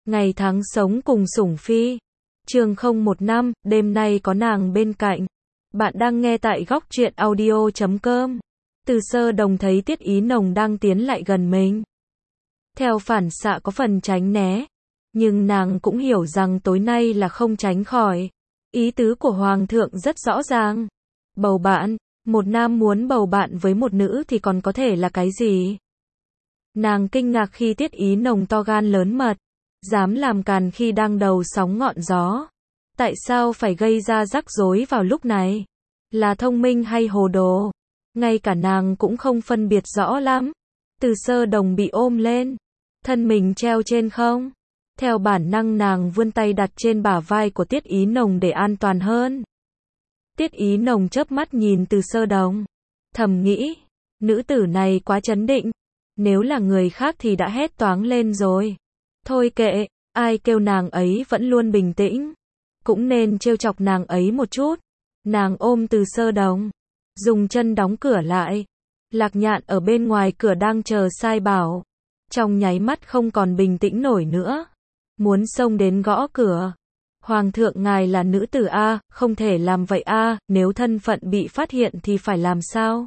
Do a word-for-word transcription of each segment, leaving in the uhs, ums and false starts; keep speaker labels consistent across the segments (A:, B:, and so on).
A: Ngày tháng sống cùng sủng phi. Chương không một năm, đêm nay có nàng bên cạnh. Bạn đang nghe tại góc truyện audio chấm com. Từ Sơ Đồng thấy Tiết Ý Nồng đang tiến lại gần mình. Theo phản xạ có phần tránh né. Nhưng nàng cũng hiểu rằng tối nay là không tránh khỏi. Ý tứ của Hoàng thượng rất rõ ràng. Bầu bạn, một nam muốn bầu bạn với một nữ thì còn có thể là cái gì? Nàng kinh ngạc khi Tiết Ý Nồng to gan lớn mật. Dám làm càn khi đang đầu sóng ngọn gió. Tại sao phải gây ra rắc rối vào lúc này? Là thông minh hay hồ đồ? Ngay cả nàng cũng không phân biệt rõ lắm. Từ Sơ Đồng bị ôm lên. Thân mình treo trên không. Theo bản năng nàng vươn tay đặt trên bả vai của Tiết Ý Nồng để an toàn hơn. Tiết Ý Nồng chớp mắt nhìn Từ Sơ Đồng. Thầm nghĩ, nữ tử này quá trấn định. Nếu là người khác thì đã hét toáng lên rồi. Thôi kệ, ai kêu nàng ấy vẫn luôn bình tĩnh. Cũng nên trêu chọc nàng ấy một chút. Nàng ôm Từ Sơ Đồng. Dùng chân đóng cửa lại. Lạc Nhạn ở bên ngoài cửa đang chờ sai bảo. Trong nháy mắt không còn bình tĩnh nổi nữa. Muốn xông đến gõ cửa. Hoàng thượng ngài là nữ tử A, không thể làm vậy A, nếu thân phận bị phát hiện thì phải làm sao?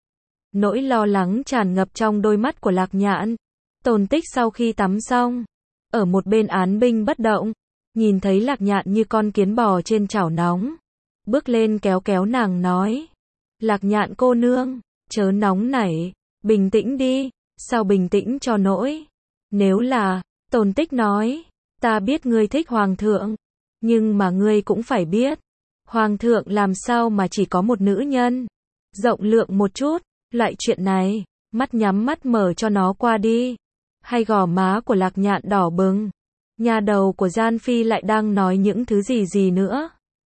A: Nỗi lo lắng tràn ngập trong đôi mắt của Lạc Nhạn. Tồn Tích sau khi tắm xong, ở một bên án binh bất động, nhìn thấy Lạc Nhạn như con kiến bò trên chảo nóng. Bước lên kéo kéo nàng nói. Lạc Nhạn cô nương, chớ nóng nảy, bình tĩnh đi, sao bình tĩnh cho nỗi. Nếu là, Tồn Tích nói, ta biết ngươi thích Hoàng thượng, nhưng mà ngươi cũng phải biết, Hoàng thượng làm sao mà chỉ có một nữ nhân. Rộng lượng một chút, loại chuyện này, mắt nhắm mắt mở cho nó qua đi. Hay gò má của Lạc Nhạn đỏ bừng. Nhà đầu của Gian Phi lại đang nói những thứ gì gì nữa.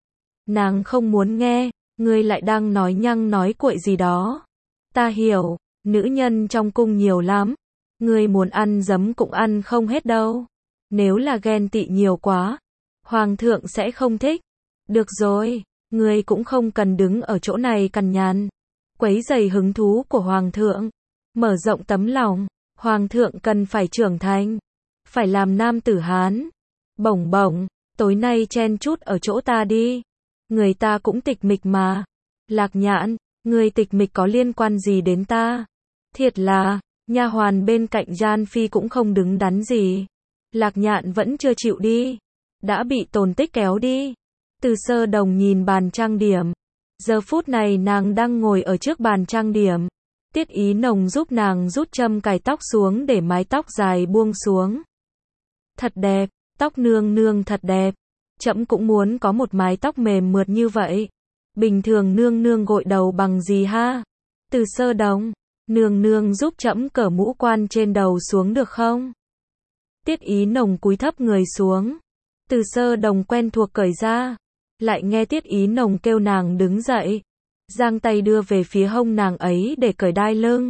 A: Nàng không muốn nghe, ngươi lại đang nói nhăng nói cuội gì đó. Ta hiểu, nữ nhân trong cung nhiều lắm. Ngươi muốn ăn giấm cũng ăn không hết đâu. Nếu là ghen tị nhiều quá, Hoàng thượng sẽ không thích. Được rồi, ngươi cũng không cần đứng ở chỗ này cằn nhằn, quấy rầy hứng thú của Hoàng thượng. Mở rộng tấm lòng. Hoàng thượng cần phải trưởng thành. Phải làm nam tử Hán. Bổng bổng, tối nay chen chút ở chỗ ta đi. Người ta cũng tịch mịch mà. Lạc Nhạn, người tịch mịch có liên quan gì đến ta? Thiệt là, nha hoàn bên cạnh Gian Phi cũng không đứng đắn gì. Lạc Nhạn vẫn chưa chịu đi. Đã bị Tồn Tích kéo đi. Từ Sơ Đồng nhìn bàn trang điểm. Giờ phút này nàng đang ngồi ở trước bàn trang điểm. Tiết Ý Nồng giúp nàng rút châm cài tóc xuống để mái tóc dài buông xuống. Thật đẹp, tóc nương nương thật đẹp. Trẫm cũng muốn có một mái tóc mềm mượt như vậy. Bình thường nương nương gội đầu bằng gì ha? Từ Sơ Đồng, nương nương giúp trẫm cởi mũ quan trên đầu xuống được không? Tiết Ý Nồng cúi thấp người xuống. Từ Sơ Đồng quen thuộc cởi ra. Lại nghe Tiết Ý Nồng kêu nàng đứng dậy. Giang tay đưa về phía hông nàng ấy để cởi đai lưng.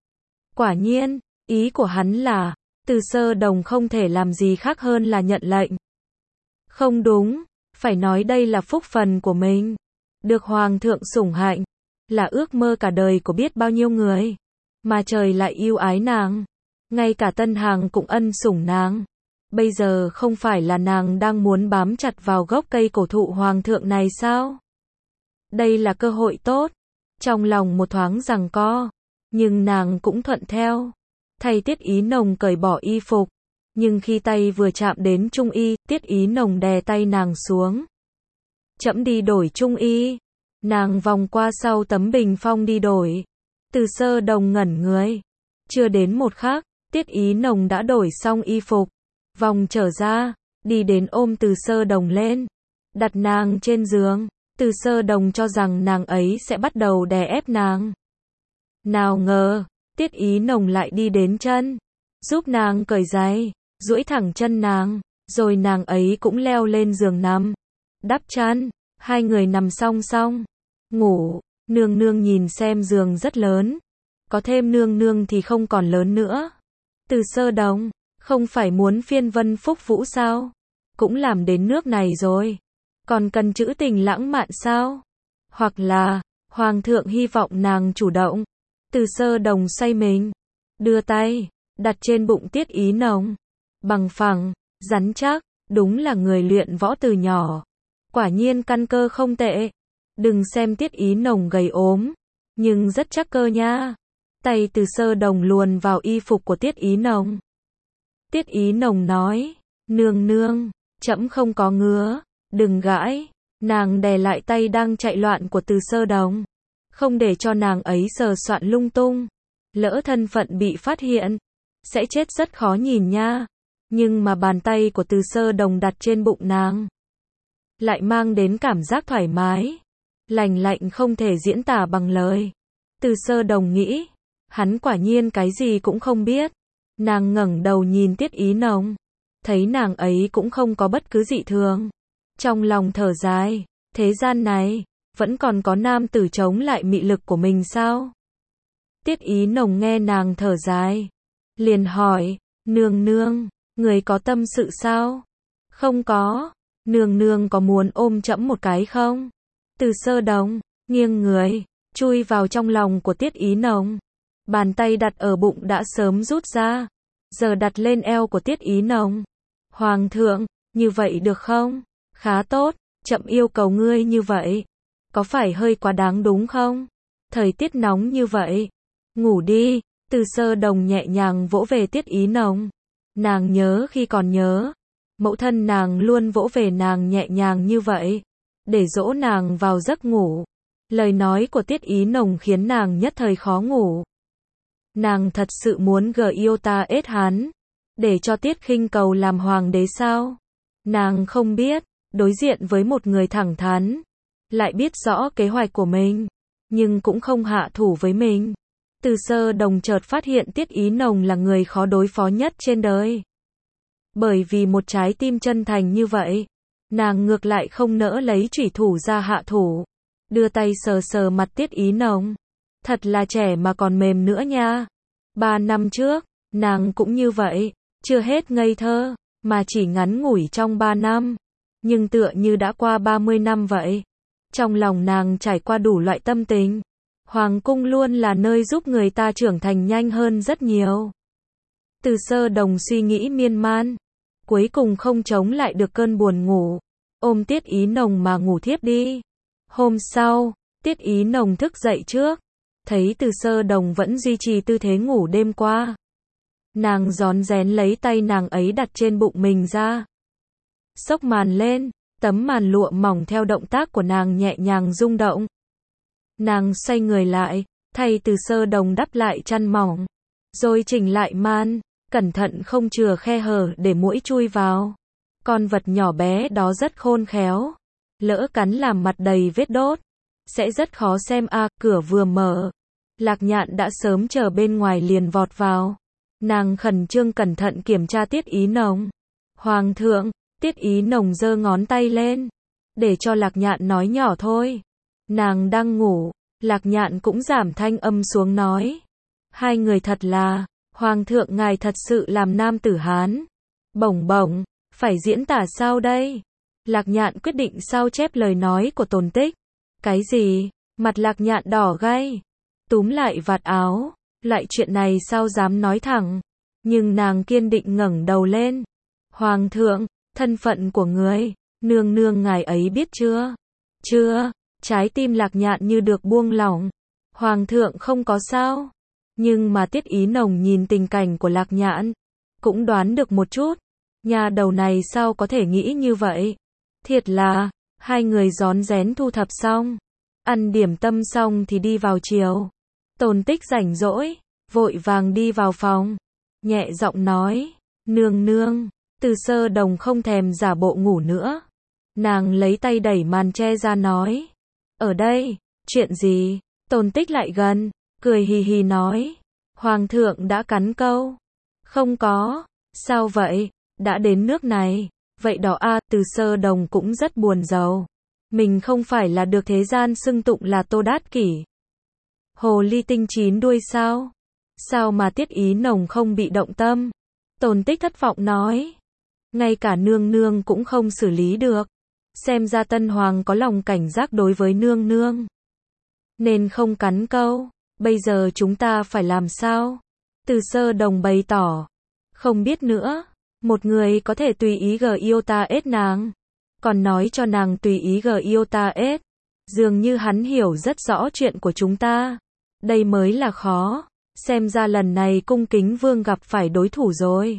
A: Quả nhiên, ý của hắn là, Từ Sơ Đồng không thể làm gì khác hơn là nhận lệnh. Không đúng, phải nói đây là phúc phần của mình. Được Hoàng thượng sủng hạnh, là ước mơ cả đời của biết bao nhiêu người. Mà trời lại yêu ái nàng. Ngay cả Tân Hàng cũng ân sủng nàng. Bây giờ không phải là nàng đang muốn bám chặt vào gốc cây cổ thụ Hoàng thượng này sao? Đây là cơ hội tốt. Trong lòng một thoáng giằng co. Nhưng nàng cũng thuận theo. Thay Tiết Ý Nồng cởi bỏ y phục. Nhưng khi tay vừa chạm đến trung y, Tiết Ý Nồng đè tay nàng xuống. Trẫm đi đổi trung y. Nàng vòng qua sau tấm bình phong đi đổi. Từ Sơ Đồng ngẩn người. Chưa đến một khắc, Tiết Ý Nồng đã đổi xong y phục. Vòng trở ra, đi đến ôm Từ Sơ Đồng lên. Đặt nàng trên giường. Từ Sơ Đồng cho rằng nàng ấy sẽ bắt đầu đè ép nàng. Nào ngờ, Tiết Ý Nồng lại đi đến chân. Giúp nàng cởi giày, duỗi thẳng chân nàng. Rồi nàng ấy cũng leo lên giường nằm. Đắp chăn, hai người nằm song song. Ngủ, nương nương nhìn xem giường rất lớn. Có thêm nương nương thì không còn lớn nữa. Từ Sơ Đồng, không phải muốn phiên vân phúc vũ sao? Cũng làm đến nước này rồi. Còn cần trữ tình lãng mạn sao? Hoặc là, Hoàng thượng hy vọng nàng chủ động. Từ Sơ Đồng xoay mình. Đưa tay, đặt trên bụng Tiết Ý Nồng. Bằng phẳng, rắn chắc, đúng là người luyện võ từ nhỏ. Quả nhiên căn cơ không tệ. Đừng xem Tiết Ý Nồng gầy ốm, nhưng rất chắc cơ nha. Tay Từ Sơ Đồng luồn vào y phục của Tiết Ý Nồng. Tiết Ý Nồng nói, nương nương, trẫm không có ngứa, đừng gãi. Nàng đè lại tay đang chạy loạn của Từ Sơ Đồng, không để cho nàng ấy sờ soạn lung tung. Lỡ thân phận bị phát hiện, sẽ chết rất khó nhìn nha. Nhưng mà bàn tay của Từ Sơ Đồng đặt trên bụng nàng, lại mang đến cảm giác thoải mái, lành lạnh không thể diễn tả bằng lời. Từ Sơ Đồng nghĩ, hắn quả nhiên cái gì cũng không biết. Nàng ngẩng đầu nhìn Tiết Ý Nồng, thấy nàng ấy cũng không có bất cứ dị thường. Trong lòng thở dài, thế gian này, vẫn còn có nam tử chống lại mị lực của mình sao? Tiết Ý Nồng nghe nàng thở dài, liền hỏi, nương nương, người có tâm sự sao? Không có, nương nương có muốn ôm trẫm một cái không? Từ Sơ Đồng, nghiêng người, chui vào trong lòng của Tiết Ý Nồng. Bàn tay đặt ở bụng đã sớm rút ra, giờ đặt lên eo của Tiết Ý Nồng. Hoàng thượng, như vậy được không? Khá tốt, trẫm yêu cầu ngươi như vậy. Có phải hơi quá đáng đúng không? Thời tiết nóng như vậy. Ngủ đi. Từ Sơ Đồng nhẹ nhàng vỗ về Tiết Ý Nồng. Nàng nhớ khi còn nhớ, mẫu thân nàng luôn vỗ về nàng nhẹ nhàng như vậy, để dỗ nàng vào giấc ngủ. Lời nói của Tiết Ý Nồng khiến nàng nhất thời khó ngủ. Nàng thật sự muốn gờ yêu ta ết hắn, để cho Tiết Khinh Cầu làm hoàng đế sao? Nàng không biết, đối diện với một người thẳng thắn, lại biết rõ kế hoạch của mình, nhưng cũng không hạ thủ với mình. Từ Sơ Đồng chợt phát hiện Tiết Ý Nồng là người khó đối phó nhất trên đời. Bởi vì một trái tim chân thành như vậy, nàng ngược lại không nỡ lấy chủy thủ ra hạ thủ. Đưa tay sờ sờ mặt Tiết Ý Nồng. Thật là trẻ mà còn mềm nữa nha. Ba năm trước, nàng cũng như vậy, chưa hết ngây thơ, mà chỉ ngắn ngủi trong ba năm. Nhưng tựa như đã qua ba mươi năm vậy. Trong lòng nàng trải qua đủ loại tâm tình. Hoàng cung luôn là nơi giúp người ta trưởng thành nhanh hơn rất nhiều. Từ Sơ Đồng suy nghĩ miên man, cuối cùng không chống lại được cơn buồn ngủ, ôm Tiết Ý Nồng mà ngủ thiếp đi. Hôm sau, Tiết Ý Nồng thức dậy trước, thấy Từ Sơ Đồng vẫn duy trì tư thế ngủ đêm qua. Nàng rón rén lấy tay nàng ấy đặt trên bụng mình ra. Xốc màn lên, tấm màn lụa mỏng theo động tác của nàng nhẹ nhàng rung động. Nàng xoay người lại, thay Từ Sơ Đồng đắp lại chăn mỏng, rồi chỉnh lại màn, cẩn thận không chừa khe hở để muỗi chui vào. Con vật nhỏ bé đó rất khôn khéo, lỡ cắn làm mặt đầy vết đốt, sẽ rất khó xem a. À, cửa vừa mở, Lạc Nhạn đã sớm chờ bên ngoài liền vọt vào. Nàng khẩn trương cẩn thận kiểm tra Tiết Ý Nồng. Hoàng thượng, Tiết Ý Nồng giơ ngón tay lên, để cho Lạc Nhạn nói nhỏ thôi. Nàng đang ngủ, Lạc Nhạn cũng giảm thanh âm xuống nói. Hai người thật là, Hoàng thượng ngài thật sự làm nam tử Hán. Bổng bổng, phải diễn tả sao đây? Lạc Nhạn quyết định sao chép lời nói của Tồn Tích. Cái gì? Mặt Lạc Nhạn đỏ gay, túm lại vạt áo. Loại chuyện này sao dám nói thẳng. Nhưng nàng kiên định ngẩng đầu lên. Hoàng thượng, thân phận của người, nương nương ngài ấy biết chưa? Chưa. Trái tim Lạc Nhạn như được buông lỏng. Hoàng thượng không có sao. Nhưng mà Tiết Ý Nồng nhìn tình cảnh của Lạc Nhạn, cũng đoán được một chút. Nhà đầu này sao có thể nghĩ như vậy? Thiệt là, hai người rón rén thu thập xong, ăn điểm tâm xong thì đi vào chiều. Tồn Tích rảnh rỗi, vội vàng đi vào phòng, nhẹ giọng nói, nương nương. Từ Sơ Đồng không thèm giả bộ ngủ nữa. Nàng lấy tay đẩy màn che ra nói, ở đây, chuyện gì? Tồn Tích lại gần, cười hì hì nói, Hoàng thượng đã cắn câu. Không có, sao vậy? Đã đến nước này, vậy đó a. À, Từ Sơ Đồng cũng rất buồn rầu. Mình không phải là được thế gian xưng tụng là Tô Đát Kỷ, hồ ly tinh chín đuôi sao? Sao mà Tiết Ý Nồng không bị động tâm? Tồn Tích thất vọng nói, ngay cả nương nương cũng không xử lý được. Xem ra Tân Hoàng có lòng cảnh giác đối với nương nương, nên không cắn câu. Bây giờ chúng ta phải làm sao? Từ Sơ Đồng bày tỏ, không biết nữa. Một người có thể tùy ý gờ yêu ta ết nàng, còn nói cho nàng tùy ý gờ yêu ta ết. Dường như hắn hiểu rất rõ chuyện của chúng ta. Đây mới là khó. Xem ra lần này Cung Kính Vương gặp phải đối thủ rồi.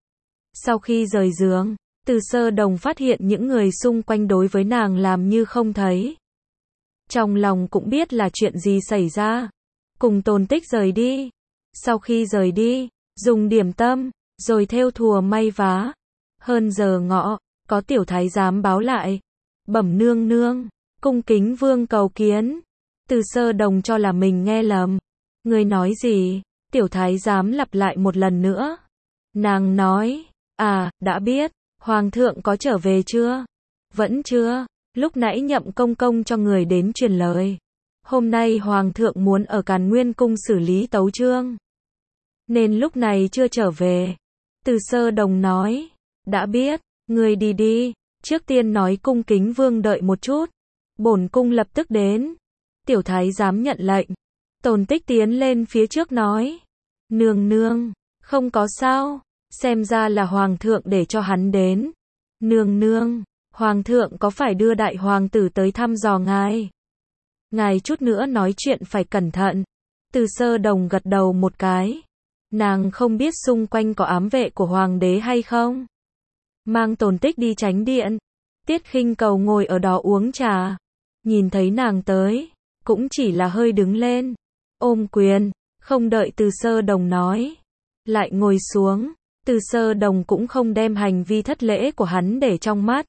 A: Sau khi rời giường, Từ Sơ Đồng phát hiện những người xung quanh đối với nàng làm như không thấy. Trong lòng cũng biết là chuyện gì xảy ra. Cùng Tôn Tích rời đi. Sau khi rời đi, dùng điểm tâm, rồi thêu thùa may vá. Hơn giờ ngọ, có tiểu thái giám báo lại. Bẩm nương nương, Cung Kính Vương cầu kiến. Từ Sơ Đồng cho là mình nghe lầm. Người nói gì? Tiểu thái giám lặp lại một lần nữa. Nàng nói, à, đã biết, Hoàng thượng có trở về chưa? Vẫn chưa, lúc nãy Nhậm công công cho người đến truyền lời. Hôm nay Hoàng thượng muốn ở Càn Nguyên cung xử lý tấu chương, nên lúc này chưa trở về. Từ Sơ Đồng nói, đã biết, người đi đi, trước tiên nói Cung Kính Vương đợi một chút. Bổn cung lập tức đến. Tiểu thái giám nhận lệnh. Tôn Tích tiến lên phía trước nói, nương nương, không có sao, xem ra là Hoàng thượng để cho hắn đến. Nương nương, Hoàng thượng có phải đưa đại hoàng tử tới thăm dò ngài? Ngài chút nữa nói chuyện phải cẩn thận. Từ Sơ Đồng gật đầu một cái. Nàng không biết xung quanh có ám vệ của hoàng đế hay không. Mang Tôn Tích đi tránh điện. Tiết Khinh Cầu ngồi ở đó uống trà. Nhìn thấy nàng tới, cũng chỉ là hơi đứng lên, ôm quyền, không đợi Từ Sơ Đồng nói, lại ngồi xuống. Từ Sơ Đồng cũng không đem hành vi thất lễ của hắn để trong mắt.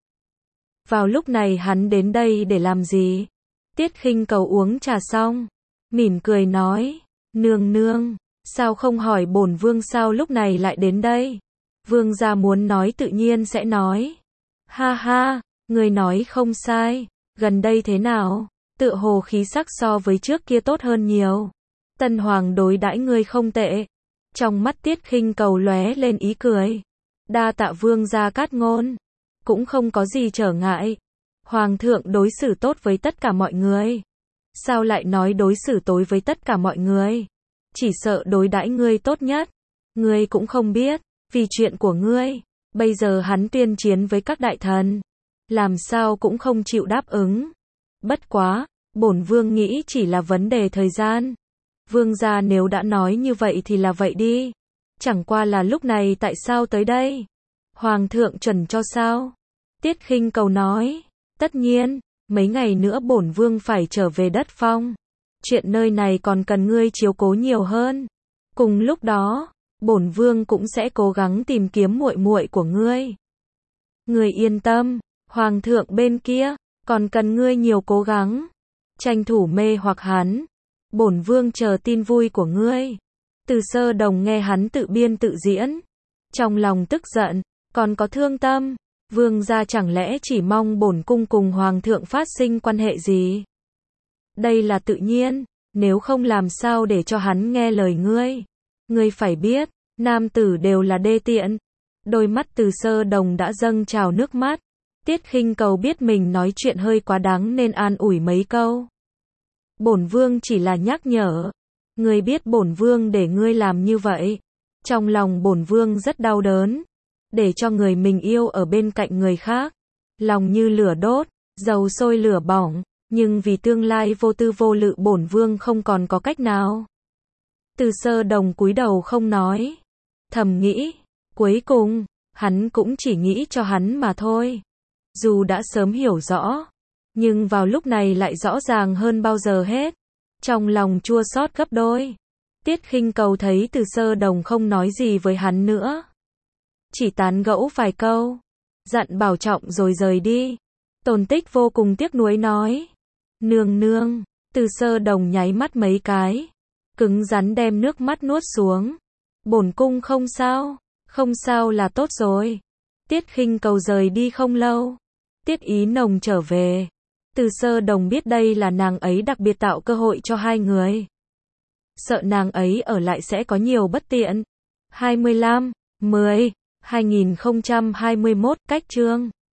A: Vào lúc này hắn đến đây để làm gì? Tiết Khinh Cầu uống trà xong, mỉm cười nói, nương nương, sao không hỏi bổn vương sao lúc này lại đến đây? Vương gia muốn nói tự nhiên sẽ nói. Ha ha, người nói không sai, gần đây thế nào? Tựa hồ khí sắc so với trước kia tốt hơn nhiều. Tân hoàng đối đãi ngươi không tệ. Trong mắt Tiết Khinh Cầu lóe lên ý cười. Đa tạ vương gia cát ngôn. Cũng không có gì trở ngại. Hoàng thượng đối xử tốt với tất cả mọi người. Sao lại nói đối xử tối với tất cả mọi người? Chỉ sợ đối đãi ngươi tốt nhất. Ngươi cũng không biết, vì chuyện của ngươi, bây giờ hắn tuyên chiến với các đại thần. Làm sao cũng không chịu đáp ứng. Bất quá, bổn vương nghĩ chỉ là vấn đề thời gian. Vương gia nếu đã nói như vậy thì là vậy đi. Chẳng qua là lúc này tại sao tới đây? Hoàng thượng chuẩn cho sao? Tiết Khinh Cầu nói, tất nhiên, mấy ngày nữa bổn vương phải trở về đất phong. Chuyện nơi này còn cần ngươi chiếu cố nhiều hơn. Cùng lúc đó, bổn vương cũng sẽ cố gắng tìm kiếm muội muội của ngươi. Ngươi yên tâm, hoàng thượng bên kia còn cần ngươi nhiều cố gắng, tranh thủ mê hoặc hắn. Bổn vương chờ tin vui của ngươi. Từ Sơ Đồng nghe hắn tự biên tự diễn, trong lòng tức giận, còn có thương tâm. Vương gia chẳng lẽ chỉ mong bổn cung cùng hoàng thượng phát sinh quan hệ gì? Đây là tự nhiên, nếu không làm sao để cho hắn nghe lời ngươi? Ngươi phải biết, nam tử đều là đê tiện. Đôi mắt Từ Sơ Đồng đã dâng trào nước mắt. Tiết Khinh Cầu biết mình nói chuyện hơi quá đáng nên an ủi mấy câu. Bổn vương chỉ là nhắc nhở. Ngươi biết bổn vương để ngươi làm như vậy. Trong lòng bổn vương rất đau đớn. Để cho người mình yêu ở bên cạnh người khác. Lòng như lửa đốt, dầu sôi lửa bỏng. Nhưng vì tương lai vô tư vô lự bổn vương không còn có cách nào. Từ Sơ Đồng cúi đầu không nói. Thầm nghĩ, cuối cùng, hắn cũng chỉ nghĩ cho hắn mà thôi. Dù đã sớm hiểu rõ, nhưng vào lúc này lại rõ ràng hơn bao giờ hết. Trong lòng chua xót gấp đôi. Tiết Khinh Cầu thấy Từ Sơ Đồng không nói gì với hắn nữa. Chỉ tán gẫu vài câu, dặn bảo trọng rồi rời đi. Tôn Tích vô cùng tiếc nuối nói, nương nương. Từ Sơ Đồng nháy mắt mấy cái, cứng rắn đem nước mắt nuốt xuống. Bổn cung không sao, không sao là tốt rồi. Tiết Khinh Cầu rời đi không lâu, Tiết Ý Nồng trở về. Từ Sơ Đồng biết đây là nàng ấy đặc biệt tạo cơ hội cho hai người. Sợ nàng ấy ở lại sẽ có nhiều bất tiện. hai mươi lăm, mười, hai nghìn không trăm hai mươi mốt, cách chương